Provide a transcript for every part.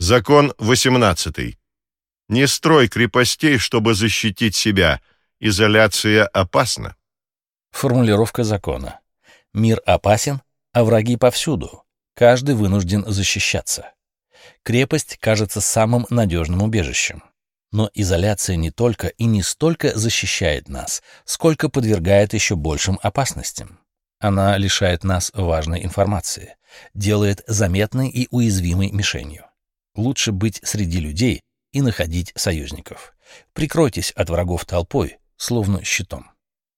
Закон 18. Не строй крепостей, чтобы защитить себя. Изоляция опасна. Формулировка закона. Мир опасен, а враги повсюду. Каждый вынужден защищаться. Крепость кажется самым надежным убежищем. Но изоляция не только и не столько защищает нас, сколько подвергает еще большим опасностям. Она лишает нас важной информации, делает заметной и уязвимой мишенью. Лучше быть среди людей и находить союзников. Прикройтесь от врагов толпой, словно щитом.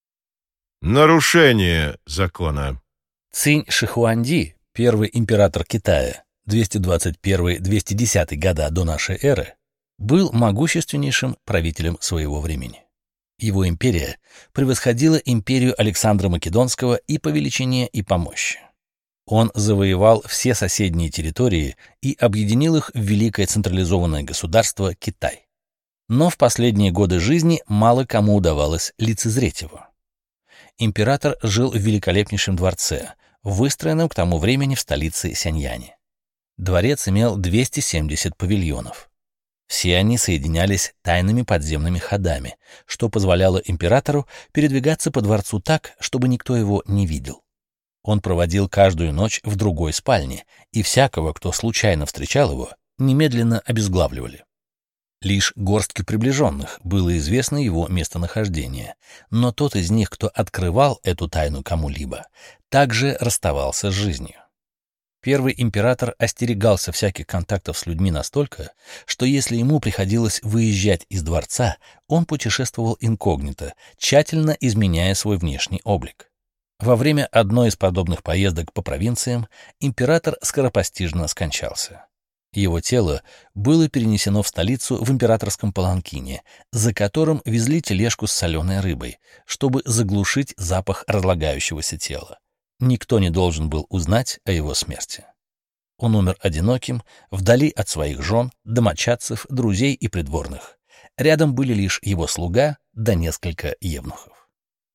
Нарушение закона. Цинь Шихуанди, первый император Китая, 221-210 года до нашей эры, был могущественнейшим правителем своего времени. Его империя превосходила империю Александра Македонского и по величине, и по мощи. Он завоевал все соседние территории и объединил их в великое централизованное государство Китай. Но в последние годы жизни мало кому удавалось лицезреть его. Император жил в великолепнейшем дворце, выстроенном к тому времени в столице Сяньяне. Дворец имел 270 павильонов. Все они соединялись тайными подземными ходами, что позволяло императору передвигаться по дворцу так, чтобы никто его не видел. Он проводил каждую ночь в другой спальне, и всякого, кто случайно встречал его, немедленно обезглавливали. Лишь горстке приближенных было известно его местонахождение, но тот из них, кто открывал эту тайну кому-либо, также расставался с жизнью. Первый император остерегался всяких контактов с людьми настолько, что если ему приходилось выезжать из дворца, он путешествовал инкогнито, тщательно изменяя свой внешний облик. Во время одной из подобных поездок по провинциям император скоропостижно скончался. Его тело было перенесено в столицу в императорском паланкине, за которым везли тележку с соленой рыбой, чтобы заглушить запах разлагающегося тела. Никто не должен был узнать о его смерти. Он умер одиноким, вдали от своих жен, домочадцев, друзей и придворных. Рядом были лишь его слуга да несколько евнухов.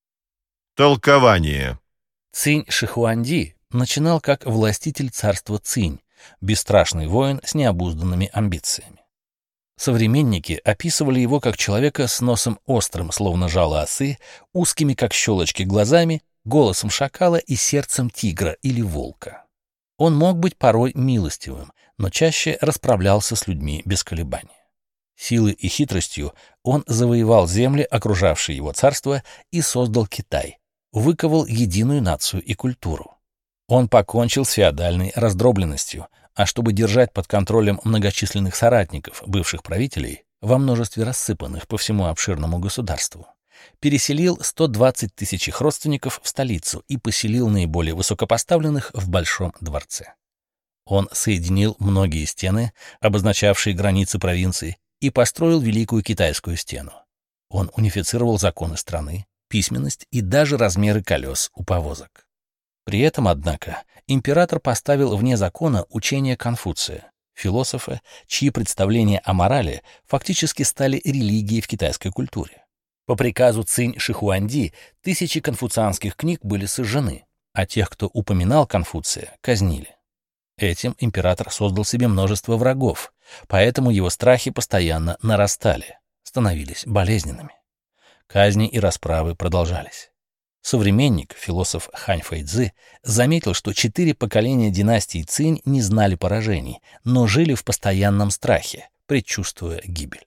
Толкование. Цинь Шихуанди начинал как властитель царства Цинь, бесстрашный воин с необузданными амбициями. Современники описывали его как человека с носом острым, словно жало осы, узкими, как щелочки, глазами, голосом шакала и сердцем тигра или волка. Он мог быть порой милостивым, но чаще расправлялся с людьми без колебаний. Силой и хитростью он завоевал земли, окружавшие его царство, и создал Китай, выковал единую нацию и культуру. Он покончил с феодальной раздробленностью, а чтобы держать под контролем многочисленных соратников, бывших правителей, во множестве рассыпанных по всему обширному государству, переселил 120 тысяч их родственников в столицу и поселил наиболее высокопоставленных в Большом дворце. Он соединил многие стены, обозначавшие границы провинций, и построил Великую Китайскую стену. Он унифицировал законы страны, письменность и даже размеры колес у повозок. При этом, однако, император поставил вне закона учение Конфуция, философа, чьи представления о морали фактически стали религией в китайской культуре. По приказу Цинь Шихуанди тысячи конфуцианских книг были сожжены, а тех, кто упоминал Конфуция, казнили. Этим император создал себе множество врагов, поэтому его страхи постоянно нарастали, становились болезненными. Казни и расправы продолжались. Современник, философ Хань Фэйцзы, заметил, что 4 поколения династии Цинь не знали поражений, но жили в постоянном страхе, предчувствуя гибель.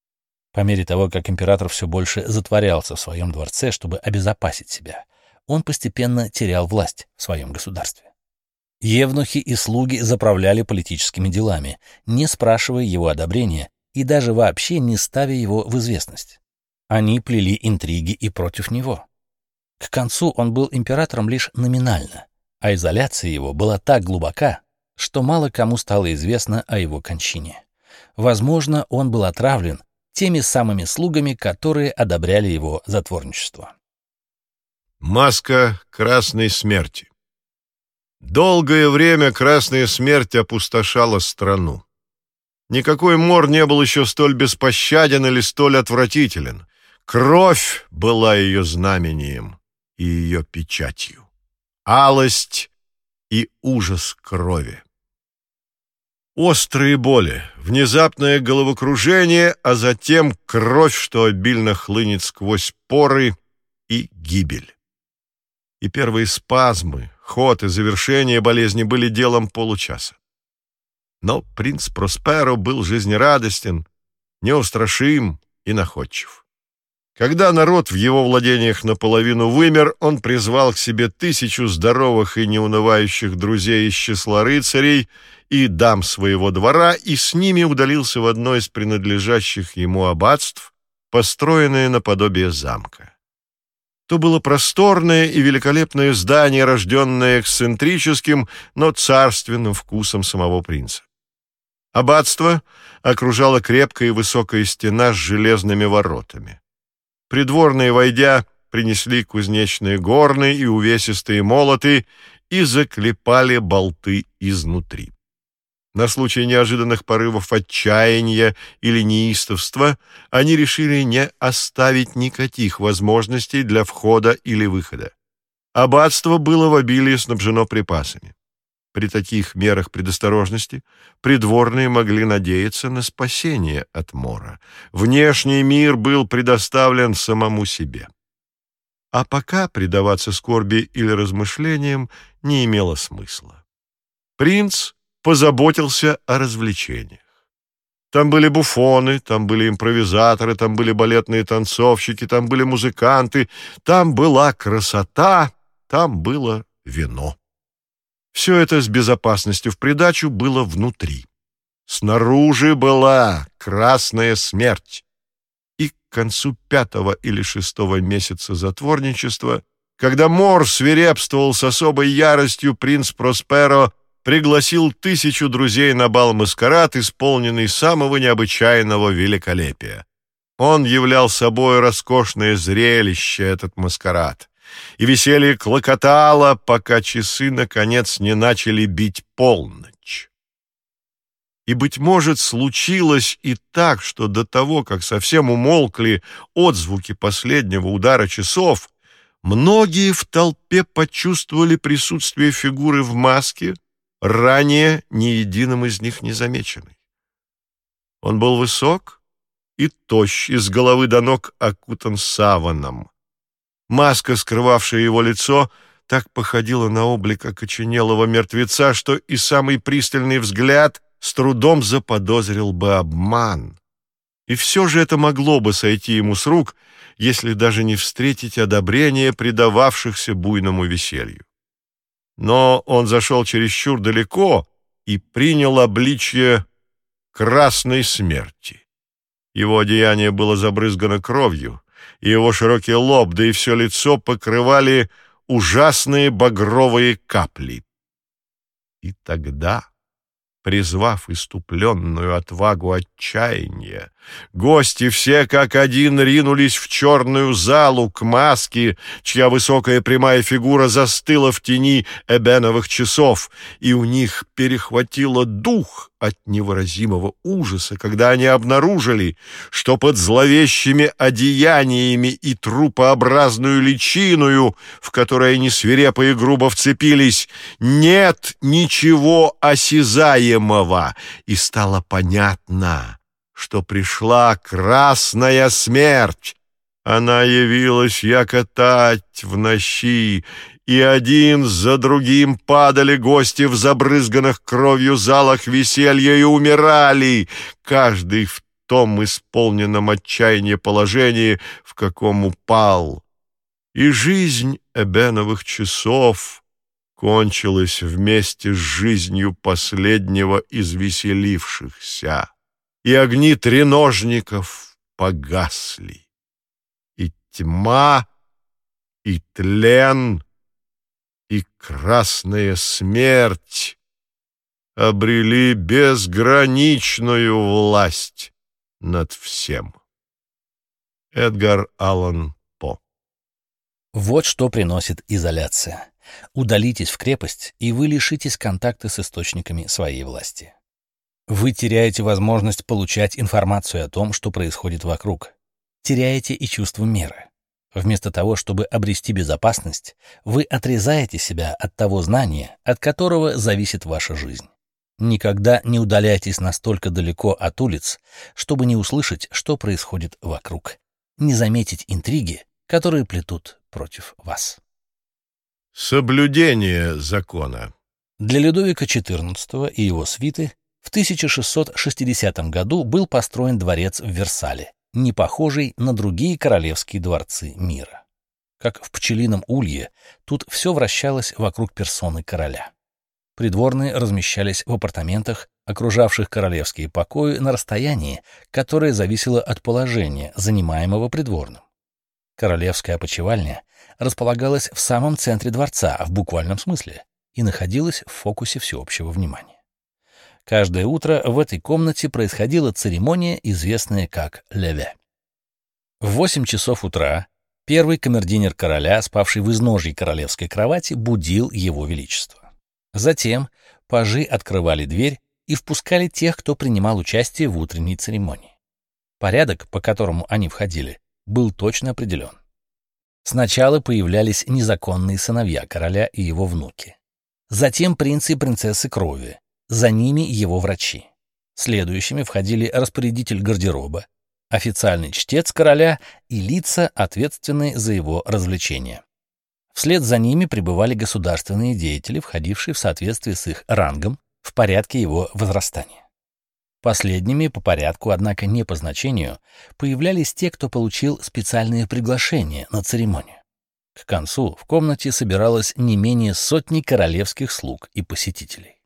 По мере того, как император все больше затворялся в своем дворце, чтобы обезопасить себя, он постепенно терял власть в своем государстве. Евнухи и слуги заправляли политическими делами, не спрашивая его одобрения и даже вообще не ставя его в известность. Они плели интриги и против него. К концу он был императором лишь номинально, а изоляция его была так глубока, что мало кому стало известно о его кончине. Возможно, он был отравлен теми самыми слугами, которые одобряли его затворничество. Маска Красной Смерти. Долгое время Красная Смерть опустошала страну. Никакой мор не был еще столь беспощаден или столь отвратителен. Кровь была ее знамением и ее печатью. Алость и ужас крови. Острые боли, внезапное головокружение, а затем кровь, что обильно хлынет сквозь поры, и гибель. И первые спазмы, ход и завершение болезни были делом получаса. Но принц Просперо был жизнерадостен, неустрашим и находчив. Когда народ в его владениях наполовину вымер, он призвал к себе 1000 здоровых и неунывающих друзей из числа рыцарей и дам своего двора, и с ними удалился в одно из принадлежащих ему аббатств, построенное наподобие замка. То было просторное и великолепное здание, рожденное эксцентрическим, но царственным вкусом самого принца. Аббатство окружала крепкая и высокая стена с железными воротами. Придворные, войдя, принесли кузнечные горны и увесистые молоты и заклепали болты изнутри. На случай неожиданных порывов отчаяния или неистовства они решили не оставить никаких возможностей для входа или выхода. Аббатство было в обилии снабжено припасами. При таких мерах предосторожности придворные могли надеяться на спасение от мора. Внешний мир был предоставлен самому себе. А пока предаваться скорби или размышлениям не имело смысла. Принц позаботился о развлечениях. Там были буфоны, там были импровизаторы, там были балетные танцовщики, там были музыканты, там была красота, там было вино. Все это с безопасностью в придачу было внутри. Снаружи была красная смерть. И к концу 5-го или 6-го месяца затворничества, когда мор свирепствовал с особой яростью, принц Просперо пригласил 1000 друзей на бал-маскарад, исполненный самого необычайного великолепия. Он являл собой роскошное зрелище, этот маскарад. И веселье клокотало, пока часы, наконец, не начали бить полночь. И, быть может, случилось и так, что до того, как совсем умолкли отзвуки последнего удара часов, многие в толпе почувствовали присутствие фигуры в маске, ранее ни единым из них не замеченной. Он был высок и тощ, с головы до ног окутан саваном. Маска, скрывавшая его лицо, так походила на облик окоченелого мертвеца, что и самый пристальный взгляд с трудом заподозрил бы обман. И все же это могло бы сойти ему с рук, если даже не встретить одобрения предававшихся буйному веселью. Но он зашел чересчур далеко и принял обличье красной смерти. Его одеяние было забрызгано кровью, и его широкий лоб, да и все лицо покрывали ужасные багровые капли. И тогда, призвав иступленную отвагу отчаяния, гости все как один ринулись в черную залу к маске, чья высокая прямая фигура застыла в тени эбеновых часов, и у них перехватило дух от невыразимого ужаса, когда они обнаружили, что под зловещими одеяниями и трупообразную личиною, в которой они свирепо и грубо вцепились, нет ничего осязаемого, и стало понятно, что пришла красная смерть. Она явилась якотать в ночи, и один за другим падали гости в забрызганных кровью залах веселья и умирали, каждый в том исполненном отчаяния положении, в каком упал. И жизнь эбеновых часов кончилась вместе с жизнью последнего из веселившихся, и огни треножников погасли, и тьма, и тлен, и красная смерть обрели безграничную власть над всем. Эдгар Аллан По. Вот что приносит изоляция. Удалитесь в крепость, и вы лишитесь контакта с источниками своей власти. Вы теряете возможность получать информацию о том, что происходит вокруг. Теряете и чувство меры. Вместо того, чтобы обрести безопасность, вы отрезаете себя от того знания, от которого зависит ваша жизнь. Никогда не удаляйтесь настолько далеко от улиц, чтобы не услышать, что происходит вокруг, не заметить интриги, которые плетут против вас. Соблюдение закона. Для Людовика XIV и его свиты в 1660 году был построен дворец в Версале, не похожий на другие королевские дворцы мира. Как в пчелином улье, тут все вращалось вокруг персоны короля. Придворные размещались в апартаментах, окружавших королевские покои на расстоянии, которое зависело от положения, занимаемого придворным. Королевская опочивальня располагалась в самом центре дворца, в буквальном смысле, и находилась в фокусе всеобщего внимания. Каждое утро в этой комнате происходила церемония, известная как леве. В 8 часов утра первый камердинер короля, спавший в изножье королевской кровати, будил его величество. Затем пажи открывали дверь и впускали тех, кто принимал участие в утренней церемонии. Порядок, по которому они входили, был точно определен. Сначала появлялись незаконные сыновья короля и его внуки. Затем принцы и принцессы крови, за ними его врачи. Следующими входили распорядитель гардероба, официальный чтец короля и лица, ответственные за его развлечения. Вслед за ними прибывали государственные деятели, входившие в соответствии с их рангом в порядке его возрастания. Последними по порядку, однако не по значению, появлялись те, кто получил специальные приглашения на церемонию. К концу в комнате собиралось не менее сотни королевских слуг и посетителей.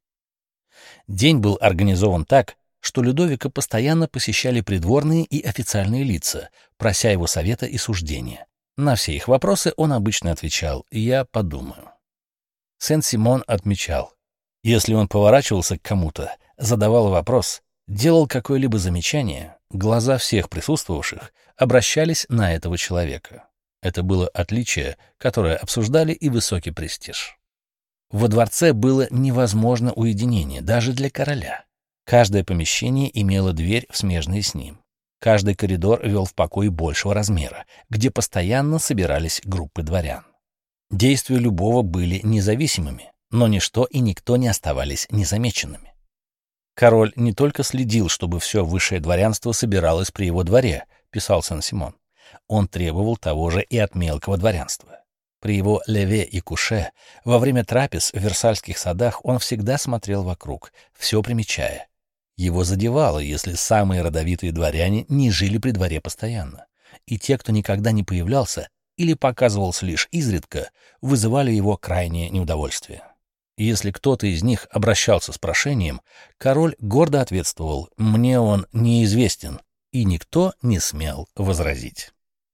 День был организован так, что Людовика постоянно посещали придворные и официальные лица, прося его совета и суждения. На все их вопросы он обычно отвечал «я подумаю». Сен-Симон отмечал, если он поворачивался к кому-то, задавал вопрос, делал какое-либо замечание, глаза всех присутствовавших обращались на этого человека. Это было отличие, которое обсуждали и высокий престиж. Во дворце было невозможно уединение, даже для короля. Каждое помещение имело дверь, смежные с ним. Каждый коридор вел в покой большего размера, где постоянно собирались группы дворян. Действия любого были независимыми, но ничто и никто не оставались незамеченными. Король не только следил, чтобы все высшее дворянство собиралось при его дворе, писал Сен-Симон, он требовал того же и от мелкого дворянства. При его леве и куше во время трапез в Версальских садах он всегда смотрел вокруг, все примечая. Его задевало, если самые родовитые дворяне не жили при дворе постоянно, и те, кто никогда не появлялся или показывался лишь изредка, вызывали его крайнее неудовольствие. Если кто-то из них обращался с прошением, король гордо ответствовал «мне он неизвестен», и никто не смел возразить.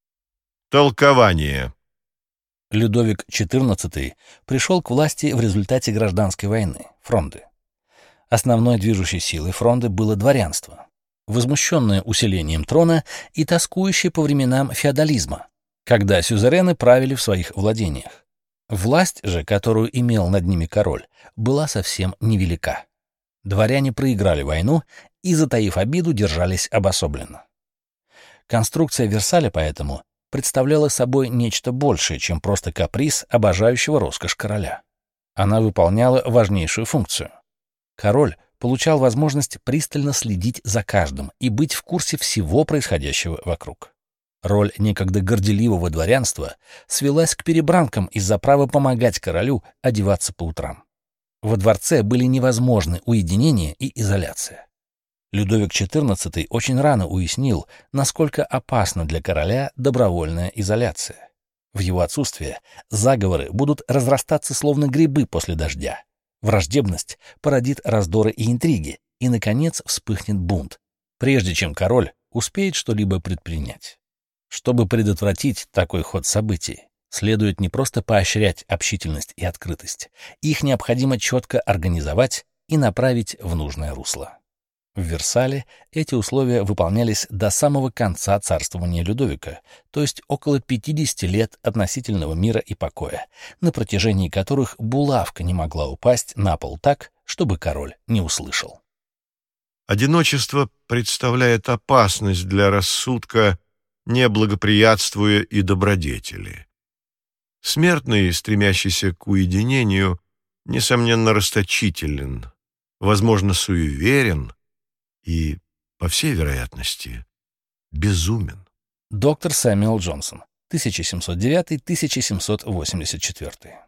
Толкование. Людовик XIV пришел к власти в результате гражданской войны, фронды. Основной движущей силой фронды было дворянство, возмущенное усилением трона и тоскующее по временам феодализма, когда сюзерены правили в своих владениях. Власть же, которую имел над ними король, была совсем невелика. Дворяне проиграли войну и, затаив обиду, держались обособленно. Конструкция Версаля поэтому представляла собой нечто большее, чем просто каприз обожающего роскошь короля. Она выполняла важнейшую функцию. Король получал возможность пристально следить за каждым и быть в курсе всего происходящего вокруг. Роль некогда горделивого дворянства свелась к перебранкам из-за права помогать королю одеваться по утрам. Во дворце были невозможны уединение и изоляция. Людовик XIV очень рано уяснил, насколько опасна для короля добровольная изоляция. В его отсутствие заговоры будут разрастаться словно грибы после дождя. Враждебность породит раздоры и интриги, и, наконец, вспыхнет бунт, прежде чем король успеет что-либо предпринять. Чтобы предотвратить такой ход событий, следует не просто поощрять общительность и открытость, их необходимо четко организовать и направить в нужное русло. В Версале эти условия выполнялись до самого конца царствования Людовика, то есть около 50 лет относительного мира и покоя, на протяжении которых булавка не могла упасть на пол так, чтобы король не услышал. Одиночество представляет опасность для рассудка, не благоприятствуя и добродетели. Смертный, стремящийся к уединению, несомненно, расточителен. возможно, суеверен и, по всей вероятности, безумен. Доктор Сэмюэл Джонсон, 1709-1784.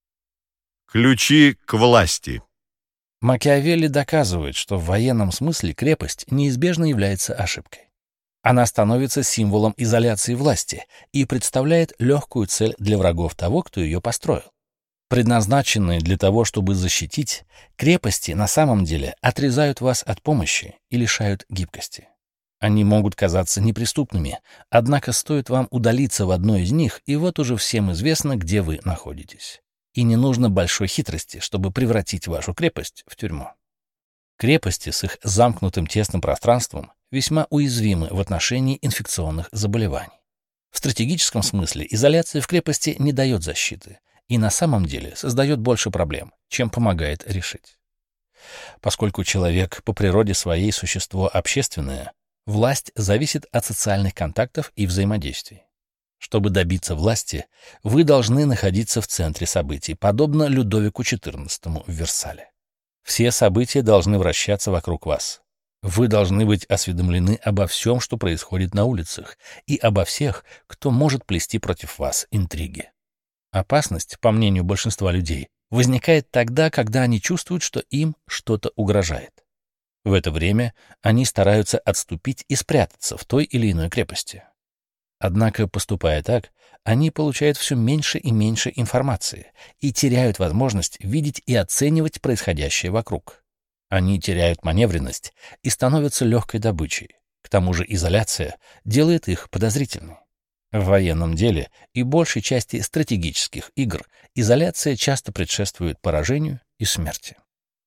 Ключи к власти. Макиавелли доказывает, что в военном смысле крепость неизбежно является ошибкой. Она становится символом изоляции власти и представляет легкую цель для врагов того, кто ее построил. Предназначенные для того, чтобы защитить, крепости на самом деле отрезают вас от помощи и лишают гибкости. Они могут казаться неприступными, однако стоит вам удалиться в одной из них, и вот уже всем известно, где вы находитесь. И не нужно большой хитрости, чтобы превратить вашу крепость в тюрьму. Крепости с их замкнутым тесным пространством весьма уязвимы в отношении инфекционных заболеваний. В стратегическом смысле изоляция в крепости не дает защиты и на самом деле создает больше проблем, чем помогает решить. Поскольку человек по природе своей существо общественное, власть зависит от социальных контактов и взаимодействий. Чтобы добиться власти, вы должны находиться в центре событий, подобно Людовику XIV в Версале. Все события должны вращаться вокруг вас. Вы должны быть осведомлены обо всем, что происходит на улицах, и обо всех, кто может плести против вас интриги. Опасность, по мнению большинства людей, возникает тогда, когда они чувствуют, что им что-то угрожает. В это время они стараются отступить и спрятаться в той или иной крепости. Однако, поступая так, они получают все меньше и меньше информации и теряют возможность видеть и оценивать происходящее вокруг. Они теряют маневренность и становятся легкой добычей. К тому же изоляция делает их подозрительной. В военном деле и большей части стратегических игр изоляция часто предшествует поражению и смерти.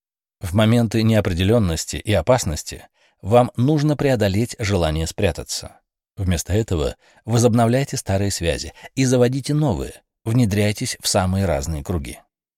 В моменты неопределенности и опасности вам нужно преодолеть желание спрятаться. Вместо этого возобновляйте старые связи и заводите новые, внедряйтесь в самые разные круги.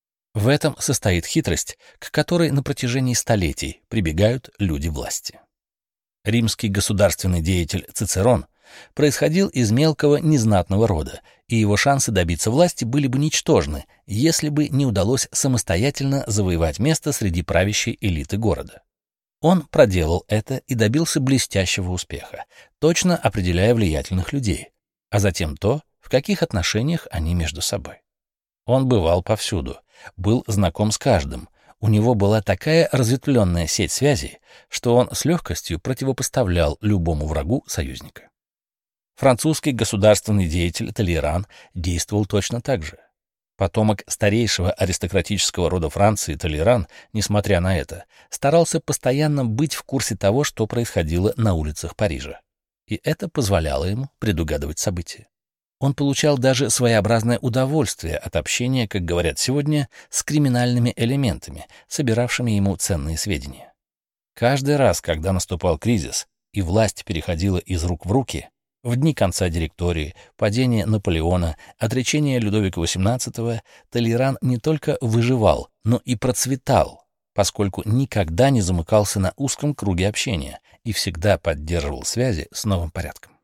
В этом состоит хитрость, к которой на протяжении столетий прибегают люди власти. Римский государственный деятель Цицерон происходил из мелкого незнатного рода, и его шансы добиться власти были бы ничтожны, если бы не удалось самостоятельно завоевать место среди правящей элиты города. Он проделал это и добился блестящего успеха, точно определяя влиятельных людей, а затем то, в каких отношениях они между собой. Он бывал повсюду, был знаком с каждым, у него была такая разветвленная сеть связей, что он с легкостью противопоставлял любому врагу союзника. Французский государственный деятель Толейран действовал точно так же. Потомок старейшего аристократического рода Франции Толейран, несмотря на это, старался постоянно быть в курсе того, что происходило на улицах Парижа. И это позволяло ему предугадывать события. Он получал даже своеобразное удовольствие от общения, как говорят сегодня, с криминальными элементами, собиравшими ему ценные сведения. Каждый раз, когда наступал кризис, и власть переходила из рук в руки, в дни конца директории, падения Наполеона, отречения Людовика XVIII, Толейран не только выживал, но и процветал, поскольку никогда не замыкался на узком круге общения и всегда поддерживал связи с новым порядком.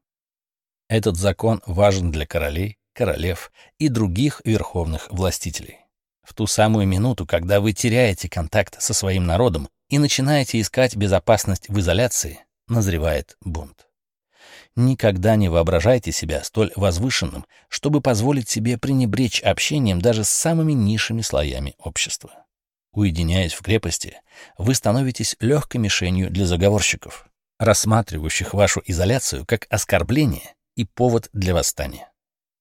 Этот закон важен для королей, королев и других верховных властителей. В ту самую минуту, когда вы теряете контакт со своим народом и начинаете искать безопасность в изоляции, назревает бунт. Никогда не воображайте себя столь возвышенным, чтобы позволить себе пренебречь общением даже с самыми низшими слоями общества. Уединяясь в крепости, вы становитесь легкой мишенью для заговорщиков, рассматривающих вашу изоляцию как оскорбление и повод для восстания.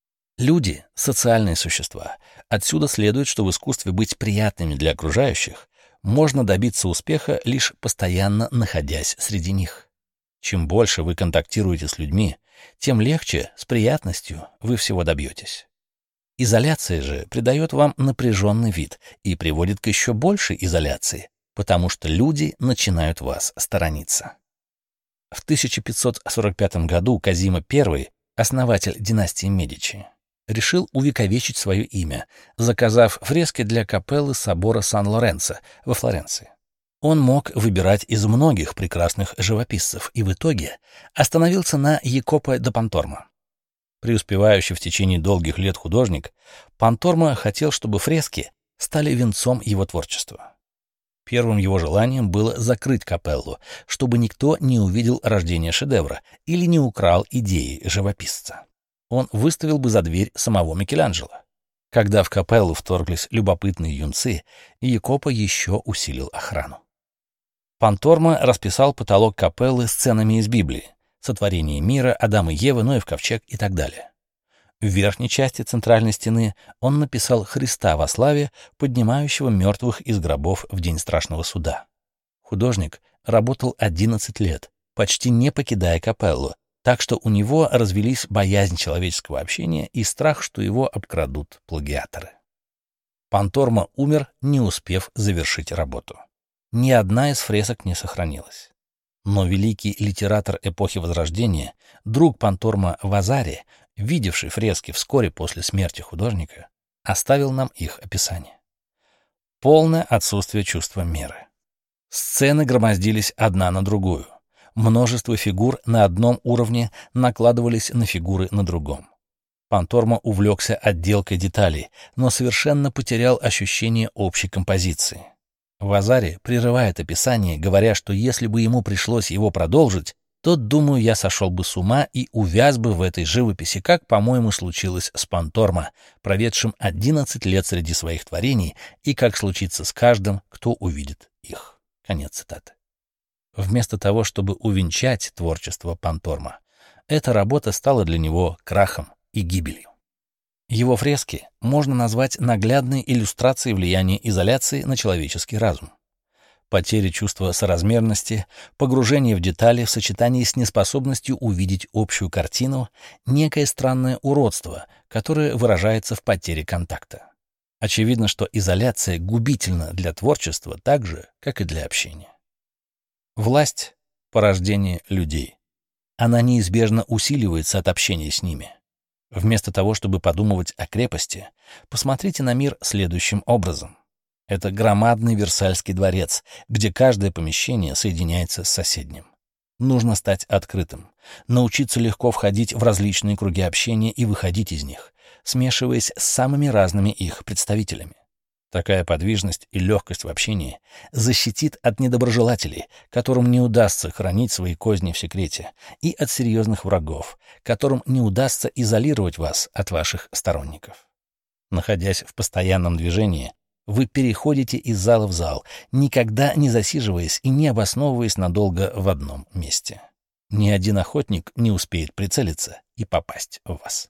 Люди — социальные существа. Отсюда следует, что в искусстве быть приятными для окружающих можно добиться успеха, лишь постоянно находясь среди них. Чем больше вы контактируете с людьми, тем легче, с приятностью вы всего добьетесь. Изоляция же придает вам напряженный вид и приводит к еще большей изоляции, потому что люди начинают вас сторониться. В 1545 году Козимо I, основатель династии Медичи, решил увековечить свое имя, заказав фрески для капеллы собора Сан-Лоренцо во Флоренции. Он мог выбирать из многих прекрасных живописцев и в итоге остановился на Якопо да Понтормо. Преуспевающий в течение долгих лет художник, Понтормо хотел, чтобы фрески стали венцом его творчества. Первым его желанием было закрыть капеллу, чтобы никто не увидел рождение шедевра или не украл идеи живописца. Он выставил бы за дверь самого Микеланджело. Когда в капеллу вторглись любопытные юнцы, Якопо еще усилил охрану. Пантормо расписал потолок капеллы сценами из Библии, сотворение мира, Адама и Евы, Ноев ковчег и так далее. В верхней части центральной стены он написал Христа во славе, поднимающего мертвых из гробов в день страшного суда. Художник работал 11 лет, почти не покидая капеллу, так что у него развелись боязнь человеческого общения и страх, что его обкрадут плагиаторы. Пантормо умер, не успев завершить работу. Ни одна из фресок не сохранилась. Но великий литератор эпохи Возрождения, друг Пантормо Вазари, видевший фрески вскоре после смерти художника, оставил нам их описание. Полное отсутствие чувства меры. Сцены громоздились одна на другую. Множество фигур на одном уровне накладывались на фигуры на другом. Пантормо увлекся отделкой деталей, но совершенно потерял ощущение общей композиции. Вазари прерывает описание, говоря, что если бы ему пришлось его продолжить, то, думаю, я сошел бы с ума и увяз бы в этой живописи, как, по-моему, случилось с Пантормо, проведшим 11 лет среди своих творений, и как случится с каждым, кто увидит их. Конец цитаты. Вместо того, чтобы увенчать творчество Пантормо, эта работа стала для него крахом и гибелью. Его фрески можно назвать наглядной иллюстрацией влияния изоляции на человеческий разум. Потеря чувства соразмерности, погружение в детали в сочетании с неспособностью увидеть общую картину, некое странное уродство, которое выражается в потере контакта. Очевидно, что изоляция губительна для творчества так же, как и для общения. Власть — порождение людей. Она неизбежно усиливается от общения с ними. Вместо того, чтобы подумывать о крепости, посмотрите на мир следующим образом. Это громадный Версальский дворец, где каждое помещение соединяется с соседним. Нужно стать открытым, научиться легко входить в различные круги общения и выходить из них, смешиваясь с самыми разными их представителями. Такая подвижность и легкость в общении защитит от недоброжелателей, которым не удастся хранить свои козни в секрете, и от серьезных врагов, которым не удастся изолировать вас от ваших сторонников. Находясь в постоянном движении, вы переходите из зала в зал, никогда не засиживаясь и не обосновываясь надолго в одном месте. Ни один охотник не успеет прицелиться и попасть в вас.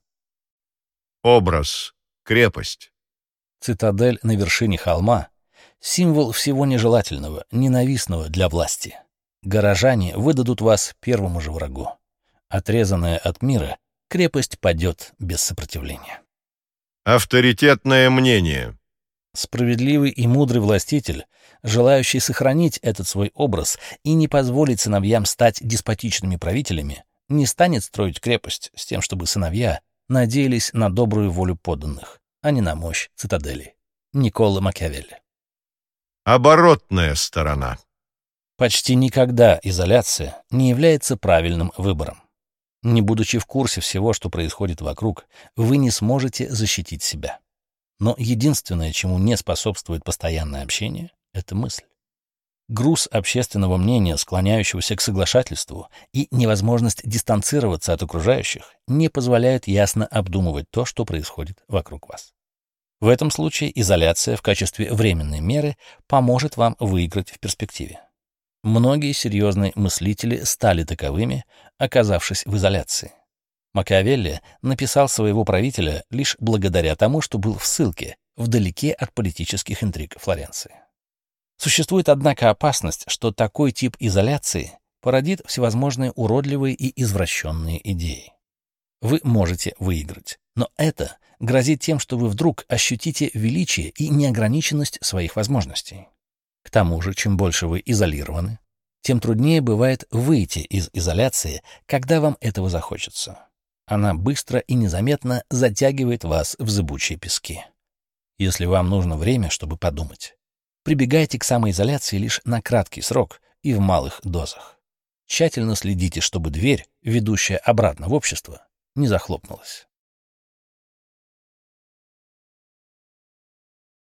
Образ. Крепость. Цитадель на вершине холма — символ всего нежелательного, ненавистного для власти. Горожане выдадут вас первому же врагу. Отрезанная от мира, крепость падет без сопротивления. Авторитетное мнение. Справедливый и мудрый властитель, желающий сохранить этот свой образ и не позволить сыновьям стать деспотичными правителями, не станет строить крепость с тем, чтобы сыновья надеялись на добрую волю подданных, а не на мощь цитадели. Никколо Макиавелли. Оборотная сторона. Почти никогда изоляция не является правильным выбором. Не будучи в курсе всего, что происходит вокруг, вы не сможете защитить себя. Но единственное, чему не способствует постоянное общение, — это мысль. Груз общественного мнения, склоняющегося к соглашательству, и невозможность дистанцироваться от окружающих не позволяют ясно обдумывать то, что происходит вокруг вас. В этом случае изоляция в качестве временной меры поможет вам выиграть в перспективе. Многие серьезные мыслители стали таковыми, оказавшись в изоляции. Макиавелли написал своего правителя лишь благодаря тому, что был в ссылке, вдалеке от политических интриг Флоренции. Существует, однако, опасность, что такой тип изоляции породит всевозможные уродливые и извращенные идеи. Вы можете выиграть, но это грозит тем, что вы вдруг ощутите величие и неограниченность своих возможностей. К тому же, чем больше вы изолированы, тем труднее бывает выйти из изоляции, когда вам этого захочется. Она быстро и незаметно затягивает вас в зыбучие пески. Если вам нужно время, чтобы подумать, прибегайте к самоизоляции лишь на краткий срок и в малых дозах. Тщательно следите, чтобы дверь, ведущая обратно в общество, не захлопнулась.